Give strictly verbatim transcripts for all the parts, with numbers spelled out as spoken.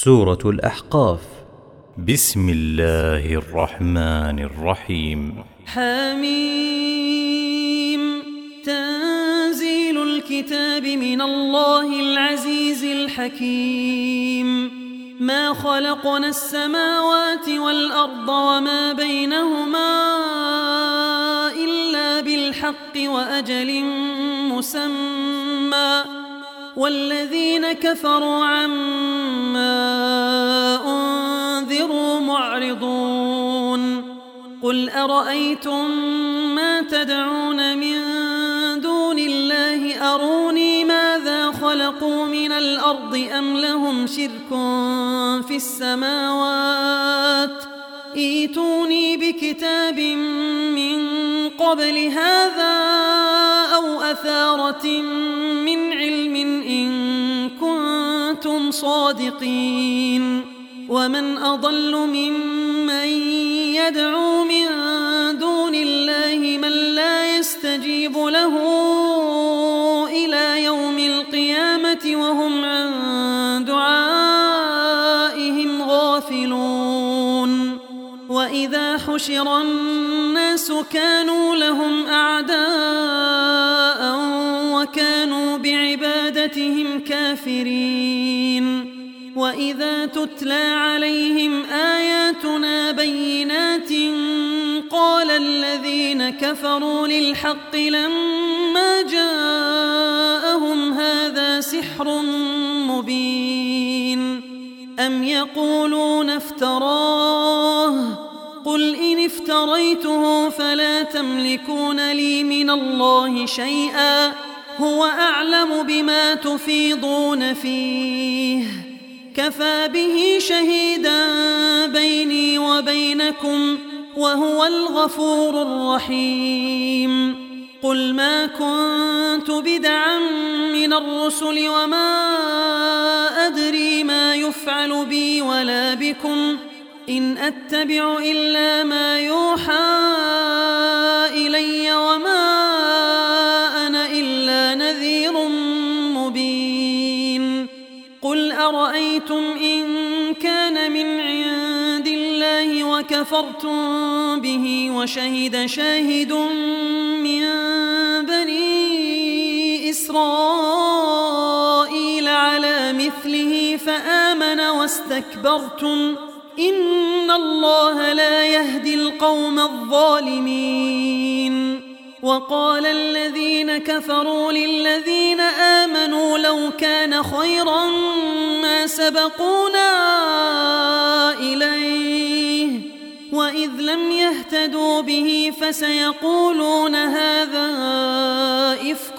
سورة الأحقاف. بسم الله الرحمن الرحيم. حميم. تنزيل الكتاب من الله العزيز الحكيم. ما خلقنا السماوات والأرض وما بينهما إلا بالحق وأجل مسمى، والذين كفروا عما أنذروا معرضون. قل أرأيتم ما تدعون من دون الله أروني ماذا خلقوا من الأرض أم لهم شرك في السماوات ائتوني بكتاب من قبل هذا أو أثارة من علم إن كنتم صادقين. ومن أضل ممن يدعو من دون الله من لا يستجيب له إلى يوم القيامة وهم عن دعائهم غافلون. وإذا حشر الناس كانوا لهم أعداء وكانوا بعبادتهم كافرين. وإذا تتلى عليهم آياتنا بينات قال الذين كفروا للحق لما جاءهم هذا سحر مبين. أم يقولون افتراه قل إن افتريته فلا تملكون لي من الله شيئا هو أعلم بما تفيضون فيه كفى به شهيدا بيني وبينكم وهو الغفور الرحيم. قل ما كنت بدعا من الرسل وما أدري ما يفعل بي ولا بكم إن أتبع إلا ما يوحى إلي وما أنا إلا نذير مبين. قل أرأيتم إن كان من عند الله وكفرتم به وشهد شاهد من بني إسرائيل على مثله فآمن واستكبرتم إن الله لا يهدي القوم الظالمين. وقال الذين كفروا للذين آمنوا لو كان خيرا ما سبقونا إليه وإذ لم يهتدوا به فسيقولون هذا إفك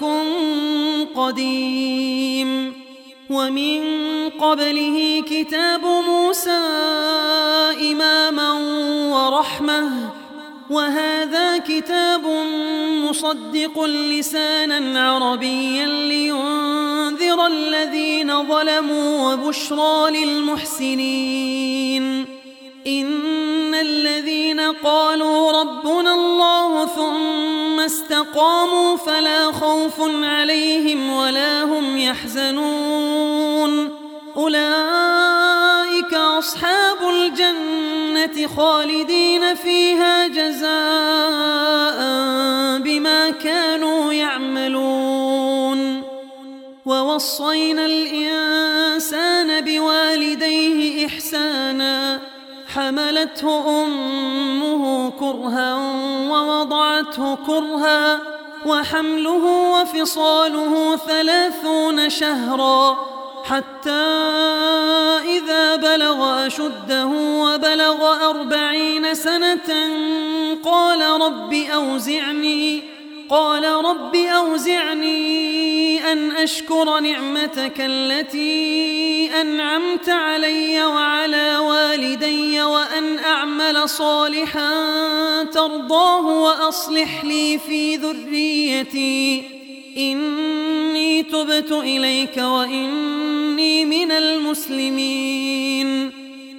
قديم. ومن قبله كتاب موسى إماما ورحمة وهذا كتاب مصدق لسانا عربيا لينذر الذين ظلموا وبشرى للمحسنين. إن الذين قالوا ربنا الله ثم استقاموا فلا خوف عليهم ولا هم يحزنون أولئك أصحاب الجنة خالدين فيها جزاء بما كانوا يعملون. ووصينا الإنسان بوالديه إحسانا حملته أمه كرها ووضعته كرها وحمله وفصاله ثلاثون شهرا حتى إذا بلغ أشده وبلغ أربعين سنة قال رب أوزعني قال رب أوزعني أن أشكر نعمتك التي أنعمت علي وعلى والدي وأن أعمل صالحا ترضاه وأصلح لي في ذريتي إني تبت إليك وإني من المسلمين.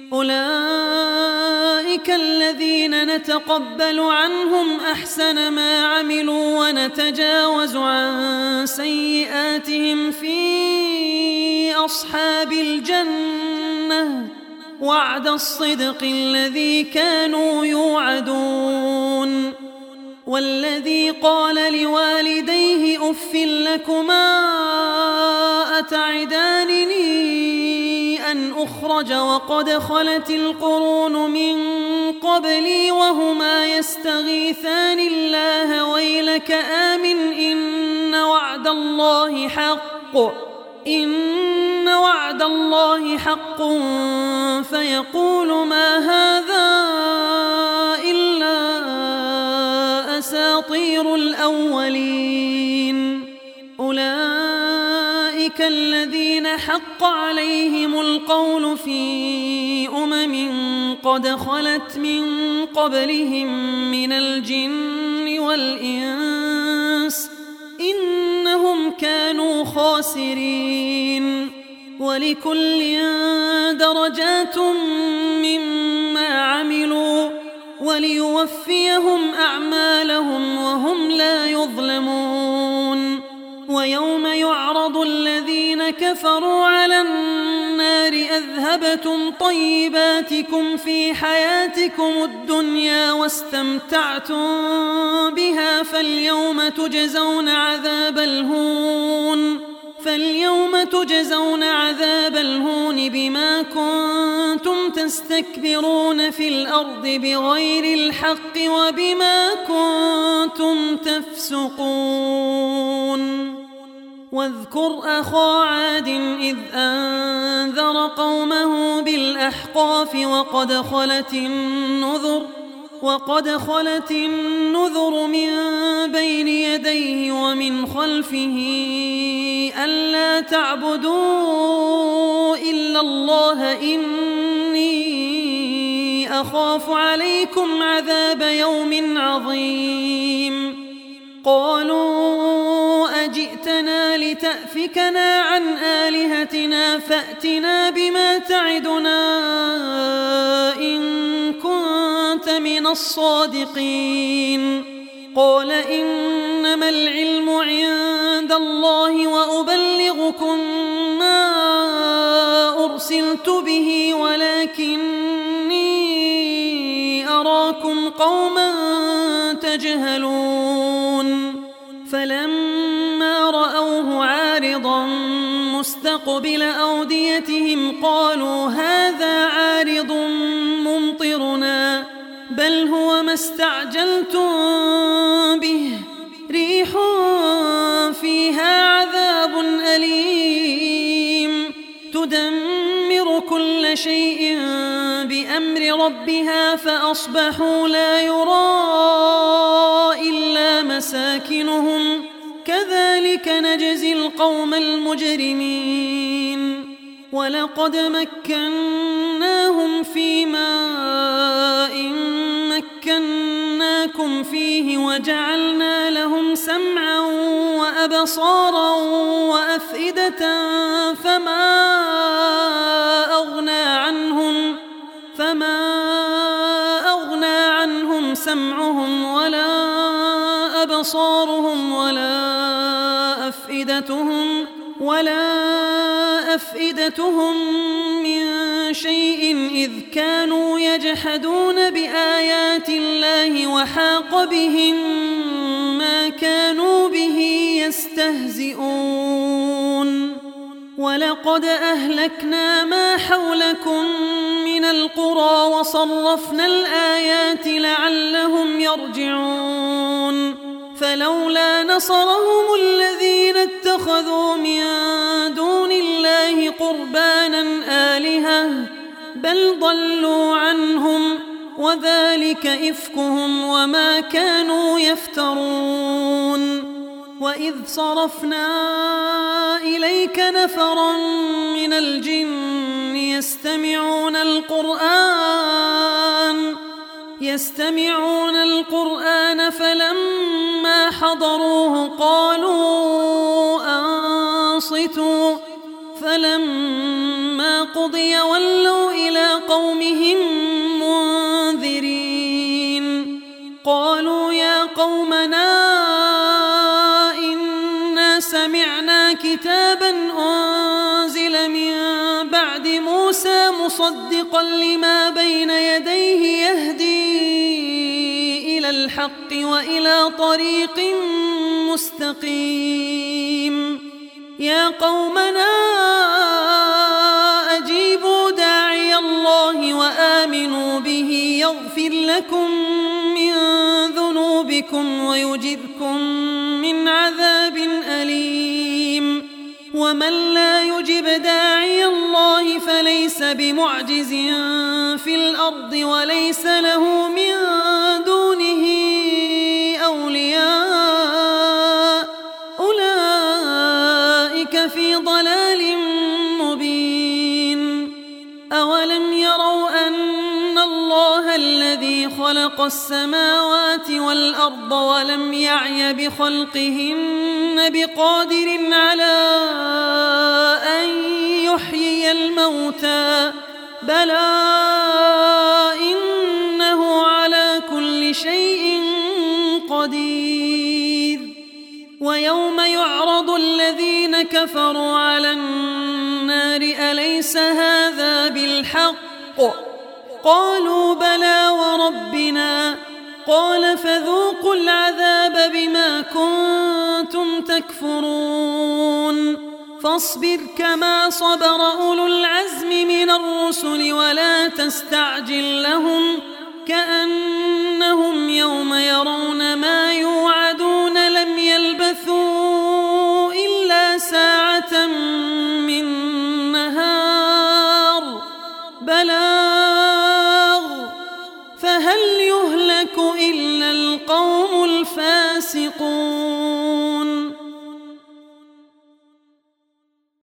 أولئك الذين نتقبل عنهم أحسن ما عملوا ونتجاوز عن سيئاتهم في أصحاب الجنة الجنة وعد الصدق الذي كانوا يوعدون. والذي قال لوالديه أف لكما أتعدانني أن أخرج وقد خلت القرون من قبلي وهما يستغيثان الله ويلك آمن إن وعد الله حق إن وعد الله حق فيقول ما هذا إلا أساطير الأولين. أولئك الذين حق عليهم القول في أمم قد خلت من قبلهم من الجن والإنس إنهم كانوا خاسرين. ولكل درجات مما عملوا وليوفيهم أعمالهم وهم لا يظلمون. ويوم يعرض الذين كفروا على النار أذهبتم طيباتكم في حياتكم الدنيا واستمتعتم بها فاليوم تجزون عذاب الهون فاليوم تجزون عذاب الهون بما كنتم تستكبرون في الأرض بغير الحق وبما كنتم تفسقون. واذكر أخا عاد إذ أنذر قومه بالأحقاف وقد خلت النذر وقد خلت النذر من بين يديه ومن خلفه ألا تعبدوا إلا الله إني أخاف عليكم عذاب يوم عظيم. قالوا أجئتنا لتأفكنا عن آلهتنا فأتنا بما تعدنا إن كنت من الصادقين. قال إنما العلم عند الله وأبلغكم ما أرسلت به ولكني أراكم قوما تجهلون. فلما رأوه عارضا مستقبل أوديتهم قالوا هذا عارض ممطرنا بل هو ما استعجلتم به ريح فيها عذاب أليم تدمر كل شيء بأمر ربها فأصبحوا لا يرى إلا مساكنهم كذلك نجزي القوم المجرمين. ولقد مكناهم في ماء مكناكم فيه وجعلنا لهم سمعا وأبصارا وأفئدة فما أغنى عنهم فما أغنى عنهم سمعهم ولا أبصارهم ولا أفئدتهم ولا أفئدتهم من شيء إذ كانوا يجحدون بآيات الله وحاق بهم ما كانوا به يستهزئون. ولقد أهلكنا ما حولكم من القرى وصرفنا الآيات لعلهم يرجعون. فلولا نصرهم الذين اتخذوا من دون الله قربانا آلهة بل ضلوا عنهم وذلك إفكهم وما كانوا يفترون. وإذ صرفنا إليك نفرا من الجن يستمعون القرآن يستمعون القرآن فلما حضروه قالوا أنصتوا فلما قضي ولوا إلى قومهم منذرين. قالوا يا قومنا إنا سمعنا كتابا أنزل من بعد موسى مصدقا لما بين يديه يهدي إلى الحق وإلى طريق مستقيم. يا قومنا أجيبوا داعي الله وآمنوا به يغفر لكم من ذنوبكم ويجركم من عذاب أليم. ومن لا يجب داعي الله فليس بمعجز في الأرض وليس له من دونه أولياء أولئك في ضلال مبين. أولم يروا أن الله الذي خلق السماوات والأرض ولم يعي بخلقهن بقادر على أن يحيي الموتى بلى إنه على كل شيء قدير. ويوم يعرض الذين كفروا على النار أليس هذا بالحق قالوا بلى وربنا قال فذوقوا العذاب بما كنتم تكفرون. فاصبر كما صبر أولو العزم من الرسل ولا تستعجل لهم كأنهم يوم يرون ما يوعدون لم يلبثوا إلا ساعة من نهار بلاغ فهل يهلك إلا القوم الفاسقون.